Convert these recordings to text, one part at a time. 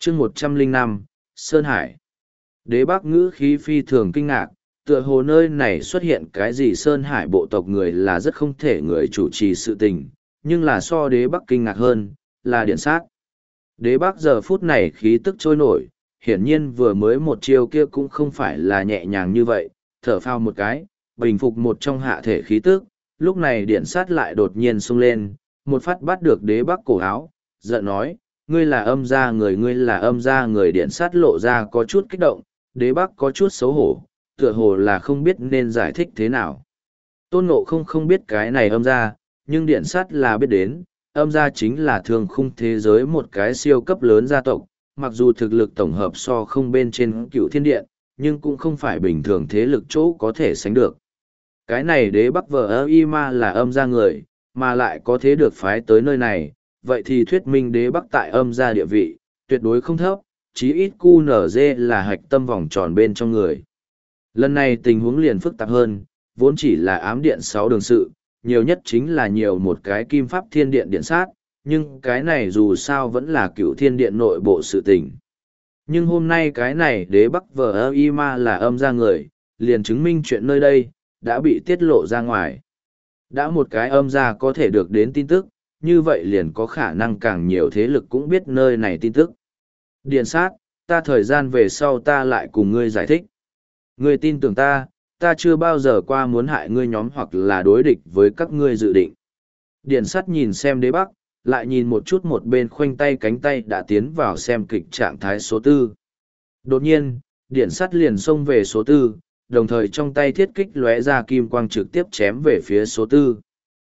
chương 105, Sơn Hải. Đế Bắc ngữ khí phi thường kinh ngạc, tựa hồ nơi này xuất hiện cái gì Sơn Hải bộ tộc người là rất không thể người chủ trì sự tình, nhưng là so Đế Bắc kinh ngạc hơn, là điện sát. Đế Bắc giờ phút này khí tức trôi nổi, hiển nhiên vừa mới một chiêu kia cũng không phải là nhẹ nhàng như vậy, thở phào một cái, bình phục một trong hạ thể khí tức, lúc này điện sát lại đột nhiên xông lên, một phát bắt được Đế Bắc cổ áo, giận nói, ngươi là âm gia người, ngươi là âm gia người. Điện sát lộ ra có chút kích động, Đế Bắc có chút xấu hổ, tựa hồ là không biết nên giải thích thế nào. Tôn Ngộ không biết cái này âm gia, nhưng điện sát là biết đến, âm gia chính là thương khung thế giới một cái siêu cấp lớn gia tộc, mặc dù thực lực tổng hợp so không bên trên Cựu Thiên Điện, nhưng cũng không phải bình thường thế lực chỗ có thể sánh được. Cái này Đế Bắc ma là âm gia người, mà lại có thế được phái tới nơi này, vậy thì thuyết minh Đế Bắc tại âm gia địa vị, tuyệt đối không thấp, chí ít QNZ là hạch tâm vòng tròn bên trong người. Lần này tình huống liền phức tạp hơn, vốn chỉ là ám điện 6 đường sự, nhiều nhất chính là nhiều một cái kim pháp thiên điện điện sát, nhưng cái này dù sao vẫn là Cựu Thiên Điện nội bộ sự tình. Nhưng hôm nay cái này Đế Bắc ma là âm gia người, liền chứng minh chuyện nơi đây, đã bị tiết lộ ra ngoài. Đã một cái âm gia có thể được đến tin tức, như vậy liền có khả năng càng nhiều thế lực cũng biết nơi này tin tức. Điện sát, ta thời gian về sau ta lại cùng ngươi giải thích. Ngươi tin tưởng ta, ta chưa bao giờ qua muốn hại ngươi nhóm hoặc là đối địch với các ngươi dự định. Điện sát nhìn xem Đế Bắc, lại nhìn một chút một bên khoanh tay cánh tay đã tiến vào xem kịch trạng thái số 4. Đột nhiên, điện sát liền xông về số 4, đồng thời trong tay thiết kích lóe ra kim quang trực tiếp chém về phía số 4.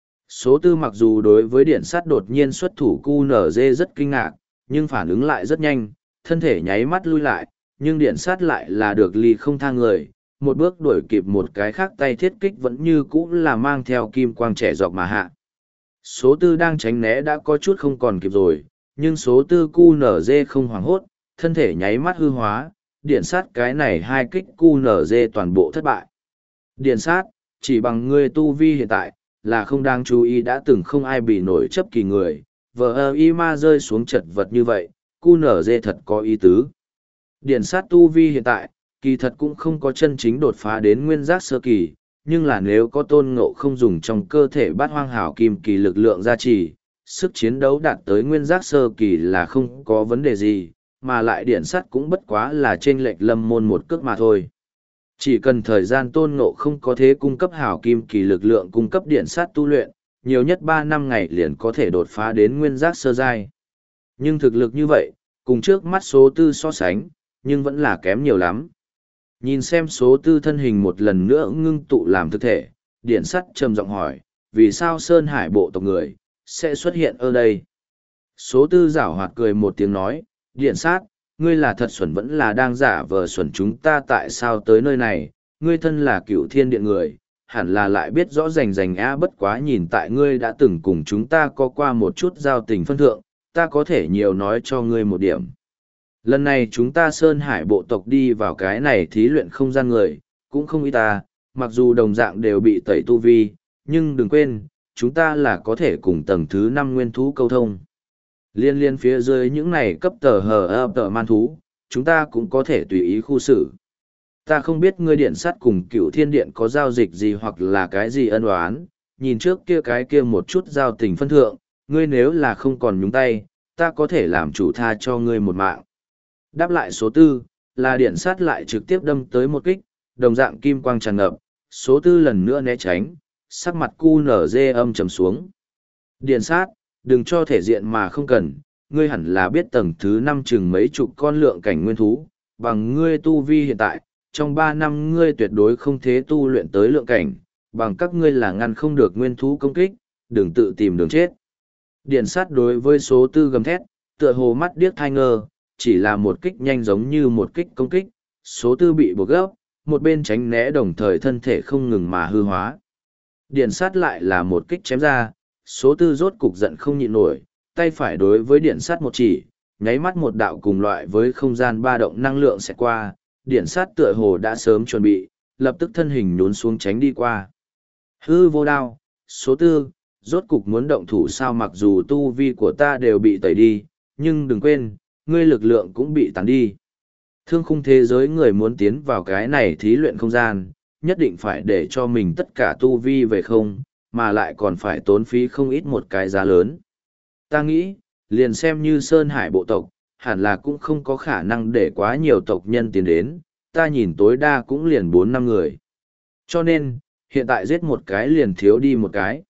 Số 4 mặc dù đối với điện sát đột nhiên xuất thủ QNZ rất kinh ngạc, nhưng phản ứng lại rất nhanh, thân thể nháy mắt lui lại, nhưng điện sát lại là được ly không tha người, một bước đuổi kịp một cái khác tay thiết kích vẫn như cũ là mang theo kim quang trẻ dọc mà hạ. Số 4 đang tránh né đã có chút không còn kịp rồi, nhưng số 4 QNZ không hoảng hốt, thân thể nháy mắt hư hóa, điện sát cái này hai kích QNZ toàn bộ thất bại. Điện sát, chỉ bằng ngươi tu vi hiện tại, là không đáng chú ý đã từng không ai bị nổi chấp kỳ người, ma rơi xuống chật vật như vậy, QNZ thật có ý tứ. Điện sát tu vi hiện tại, kỳ thật cũng không có chân chính đột phá đến nguyên giác sơ kỳ, nhưng là nếu có Tôn Ngộ không dùng trong cơ thể bát hoang hảo kim kỳ lực lượng gia trì, sức chiến đấu đạt tới nguyên giác sơ kỳ là không có vấn đề gì, mà lại điện sắt cũng bất quá là chênh lệch lâm môn một cước mà thôi. Chỉ cần thời gian Tôn Ngộ không có thế cung cấp hảo kim kỳ lực lượng cung cấp điện sắt tu luyện, nhiều nhất 3 năm ngày liền có thể đột phá đến nguyên giác sơ giai. Nhưng thực lực như vậy, cùng trước mắt số 4 so sánh, nhưng vẫn là kém nhiều lắm. Nhìn xem số 4 thân hình một lần nữa ngưng tụ làm thực thể, điện sắt trầm giọng hỏi, vì sao Sơn Hải bộ tộc người sẽ xuất hiện ở đây? Số 4 giảo hoạt cười một tiếng nói, điện sát, ngươi là thật xuẩn vẫn là đang giả vờ xuẩn, chúng ta tại sao tới nơi này, ngươi thân là Cựu Thiên Điện người, hẳn là lại biết rõ rành bất quá nhìn tại ngươi đã từng cùng chúng ta có qua một chút giao tình phân thượng, ta có thể nhiều nói cho ngươi một điểm. Lần này chúng ta Sơn Hải bộ tộc đi vào cái này thí luyện không gian người, cũng không ít ta, mặc dù đồng dạng đều bị tẩy tu vi, nhưng đừng quên, chúng ta là có thể cùng tầng thứ 5 nguyên thú câu thông. Liên phía dưới những này cấp tờ man thú, chúng ta cũng có thể tùy ý khu xử. Ta không biết ngươi điện sắt cùng Cựu Thiên Điện có giao dịch gì hoặc là cái gì ân oán, nhìn trước kia cái kia một chút giao tình phân thượng, ngươi nếu là không còn nhúng tay, ta có thể làm chủ tha cho ngươi một mạng. Đáp lại số 4, là điện sát lại trực tiếp đâm tới một kích, đồng dạng kim quang tràn ngập, số 4 lần nữa né tránh, sắc mặt QNZ âm trầm xuống. Điện sát, đừng cho thể diện mà không cần, ngươi hẳn là biết tầng thứ 5 chừng mấy chục con lượng cảnh nguyên thú, bằng ngươi tu vi hiện tại, trong 3 năm ngươi tuyệt đối không thế tu luyện tới lượng cảnh, bằng các ngươi là ngăn không được nguyên thú công kích, đừng tự tìm đường chết. Điện sát đối với số 4 gầm thét, tựa hồ mắt điếc thai ngơ, chỉ là một kích nhanh giống như một kích công kích, số 4 bị buộc gấp, một bên tránh né đồng thời thân thể không ngừng mà hư hóa. Điện sát lại là một kích chém ra, số 4 rốt cục giận không nhịn nổi, tay phải đối với điện sát một chỉ, nháy mắt một đạo cùng loại với không gian ba động năng lượng sẽ qua, điện sát tựa hồ đã sớm chuẩn bị, lập tức thân hình nhún xuống tránh đi qua. Hư vô đao, số 4, rốt cục muốn động thủ sao, mặc dù tu vi của ta đều bị tẩy đi, nhưng đừng quên, ngươi lực lượng cũng bị tán đi. Thương khung thế giới người muốn tiến vào cái này thí luyện không gian, nhất định phải để cho mình tất cả tu vi về không, mà lại còn phải tốn phí không ít một cái giá lớn. Ta nghĩ, liền xem như Sơn Hải bộ tộc, hẳn là cũng không có khả năng để quá nhiều tộc nhân tiến đến, ta nhìn tối đa cũng liền 4-5 người. Cho nên, hiện tại giết một cái liền thiếu đi một cái.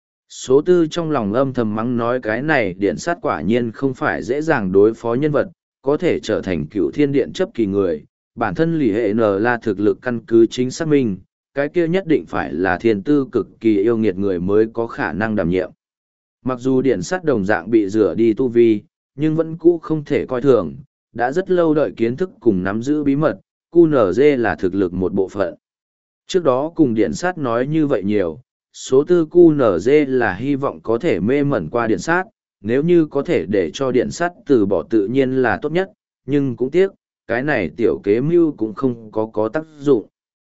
Số tư trong lòng âm thầm mắng nói cái này điện sát quả nhiên không phải dễ dàng đối phó nhân vật, có thể trở thành cựu thiên điện chấp kỳ người. Bản thân lì hệ N là thực lực căn cứ chính xác minh, cái kia nhất định phải là thiên tư cực kỳ yêu nghiệt người mới có khả năng đảm nhiệm. Mặc dù điện sát đồng dạng bị rửa đi tu vi, nhưng vẫn cũ không thể coi thường, đã rất lâu đợi kiến thức cùng nắm giữ bí mật, QNZ là thực lực một bộ phận. Trước đó cùng điện sát nói như vậy nhiều, số tư QNZ là hy vọng có thể mê mẩn qua điện sát, nếu như có thể để cho điện sát từ bỏ tự nhiên là tốt nhất, nhưng cũng tiếc, cái này tiểu kế mưu cũng không có tác dụng.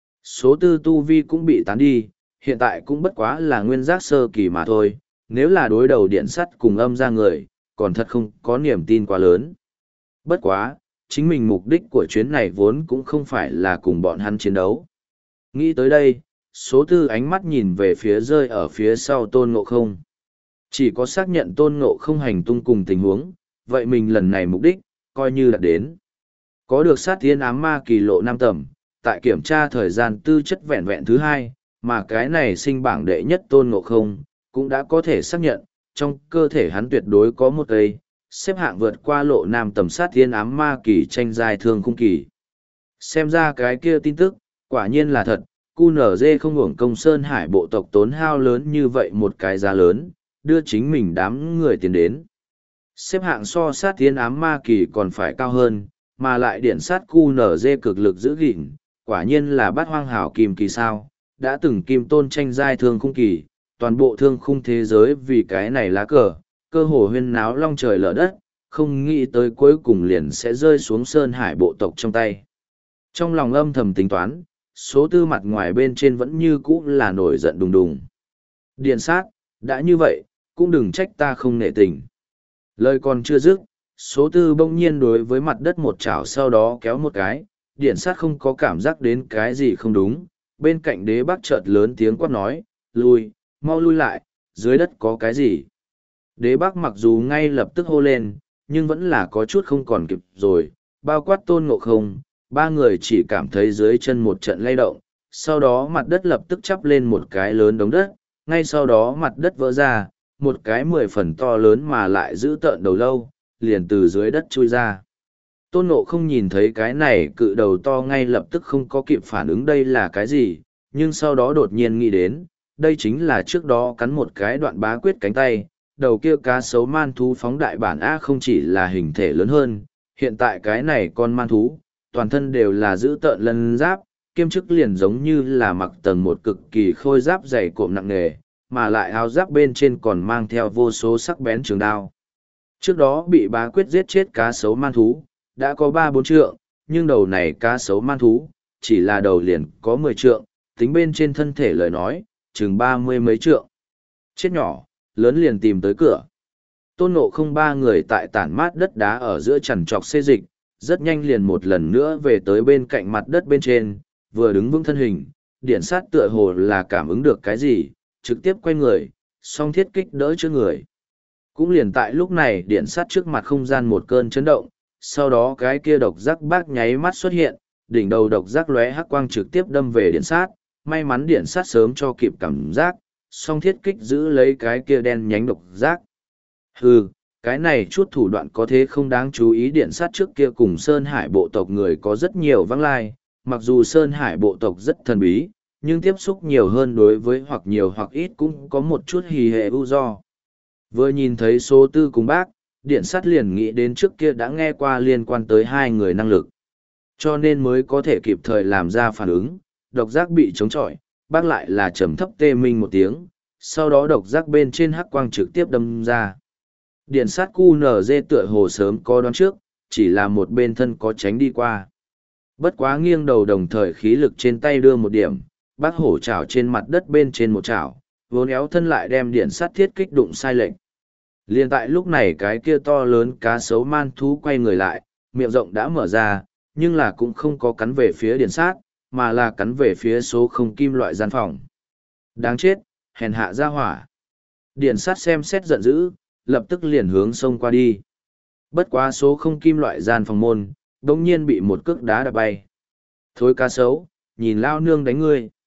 Số tư tu vi cũng bị tán đi, hiện tại cũng bất quá là nguyên giác sơ kỳ mà thôi, nếu là đối đầu điện sắt cùng âm ra người, còn thật không có niềm tin quá lớn. Bất quá, chính mình mục đích của chuyến này vốn cũng không phải là cùng bọn hắn chiến đấu. Nghĩ tới đây, số tư ánh mắt nhìn về phía rơi ở phía sau Tôn Ngộ Không. Chỉ có xác nhận Tôn Ngộ Không hành tung cùng tình huống, vậy mình lần này mục đích, coi như đạt đến. Có được sát thiên ám ma kỳ lộ 5 tầm, tại kiểm tra thời gian tư chất vẹn vẹn thứ 2, mà cái này sinh bảng đệ nhất Tôn Ngộ Không, cũng đã có thể xác nhận, trong cơ thể hắn tuyệt đối có một cây, xếp hạng vượt qua lộ 5 tầm sát thiên ám ma kỳ tranh giai thương khung kỳ. Xem ra cái kia tin tức, quả nhiên là thật, QNZ không hưởng công Sơn Hải bộ tộc tốn hao lớn như vậy một cái giá lớn, đưa chính mình đám người tiến đến. Xếp hạng so sát thiên ám ma kỳ còn phải cao hơn, mà lại điện sát QNZ cực lực giữ gìn, quả nhiên là bát hoang hảo kim kỳ sao, đã từng kim tôn tranh giai thương khung kỳ, toàn bộ thương khung thế giới vì cái này lá cờ, cơ hồ huyên náo long trời lở đất, không nghĩ tới cuối cùng liền sẽ rơi xuống Sơn Hải bộ tộc trong tay. Trong lòng âm thầm tính toán, số tư mặt ngoài bên trên vẫn như cũ là nổi giận đùng đùng. Điện sát, đã như vậy, cũng đừng trách ta không nể tình. Lời còn chưa dứt, số tư bỗng nhiên đối với mặt đất một chảo sau đó kéo một cái, điện sát không có cảm giác đến cái gì không đúng, bên cạnh đế bắc chợt lớn tiếng quát nói, lui, mau lui lại, dưới đất có cái gì. Đế bắc mặc dù ngay lập tức hô lên, nhưng vẫn là có chút không còn kịp rồi, bao quát Tôn Ngộ Không, ba người chỉ cảm thấy dưới chân một trận lay động, sau đó mặt đất lập tức chắp lên một cái lớn đống đất, ngay sau đó mặt đất vỡ ra, một cái 10 phần to lớn mà lại giữ tợn đầu lâu, liền từ dưới đất chui ra. Tôn Ngộ Không nhìn thấy cái này cự đầu to ngay lập tức không có kịp phản ứng đây là cái gì, nhưng sau đó đột nhiên nghĩ đến, đây chính là trước đó cắn một cái đoạn bá quyết cánh tay, đầu kia cá sấu man thú phóng đại bản A không chỉ là hình thể lớn hơn, hiện tại cái này con man thú, toàn thân đều là giữ tợn lân giáp, kiêm chức liền giống như là mặc tầng một cực kỳ khôi giáp dày cộm nặng nề, mà lại áo giáp bên trên còn mang theo vô số sắc bén trường đao. Trước đó bị bá quyết giết chết cá sấu man thú, đã có 3-4 trượng, nhưng đầu này cá sấu man thú, chỉ là đầu liền có 10 trượng, tính bên trên thân thể lời nói, chừng 30 mấy trượng. Chết nhỏ, lớn liền tìm tới cửa. Tôn Ngộ Không ba người tại tản mát đất đá ở giữa chằn trọc xê dịch, rất nhanh liền một lần nữa về tới bên cạnh mặt đất bên trên, vừa đứng vững thân hình, điện sát tựa hồ là cảm ứng được cái gì, trực tiếp quay người, song thiết kích đỡ trước người. Cũng liền tại lúc này điện sát trước mặt không gian một cơn chấn động, sau đó cái kia độc giác bác nháy mắt xuất hiện, đỉnh đầu độc giác lóe hắc quang trực tiếp đâm về điện sát, may mắn điện sát sớm cho kịp cảm giác, song thiết kích giữ lấy cái kia đen nhánh độc giác. Hừ, cái này chút thủ đoạn có thế không đáng chú ý điện sát trước kia cùng Sơn Hải bộ tộc người có rất nhiều vắng lai, mặc dù Sơn Hải bộ tộc rất thần bí, nhưng tiếp xúc nhiều hơn đối với hoặc nhiều hoặc ít cũng có một chút hì hệ ưu do. Vừa nhìn thấy số tư cùng bác, điện sát liền nghĩ đến trước kia đã nghe qua liên quan tới hai người năng lực. Cho nên mới có thể kịp thời làm ra phản ứng, độc giác bị chống chọi, bác lại là trầm thấp tê minh một tiếng, sau đó độc giác bên trên hắc quang trực tiếp đâm ra. Điện sát QNZ tựa hồ sớm có đoán trước, chỉ là một bên thân có tránh đi qua. Bất quá nghiêng đầu đồng thời khí lực trên tay đưa một điểm, bác hổ chảo trên mặt đất bên trên một chảo, vốn éo thân lại đem điện sát thiết kích đụng sai lệch. Liên tại lúc này cái kia to lớn cá sấu man thú quay người lại, miệng rộng đã mở ra, nhưng là cũng không có cắn về phía điện sát, mà là cắn về phía số không kim loại gian phòng. Đáng chết, hèn hạ ra hỏa. Điện sát xem xét giận dữ, lập tức liền hướng sông qua đi. Bất quá số không kim loại gian phòng môn, đống nhiên bị một cước đá đập bay. Thôi cá sấu, nhìn lao nương đánh ngươi.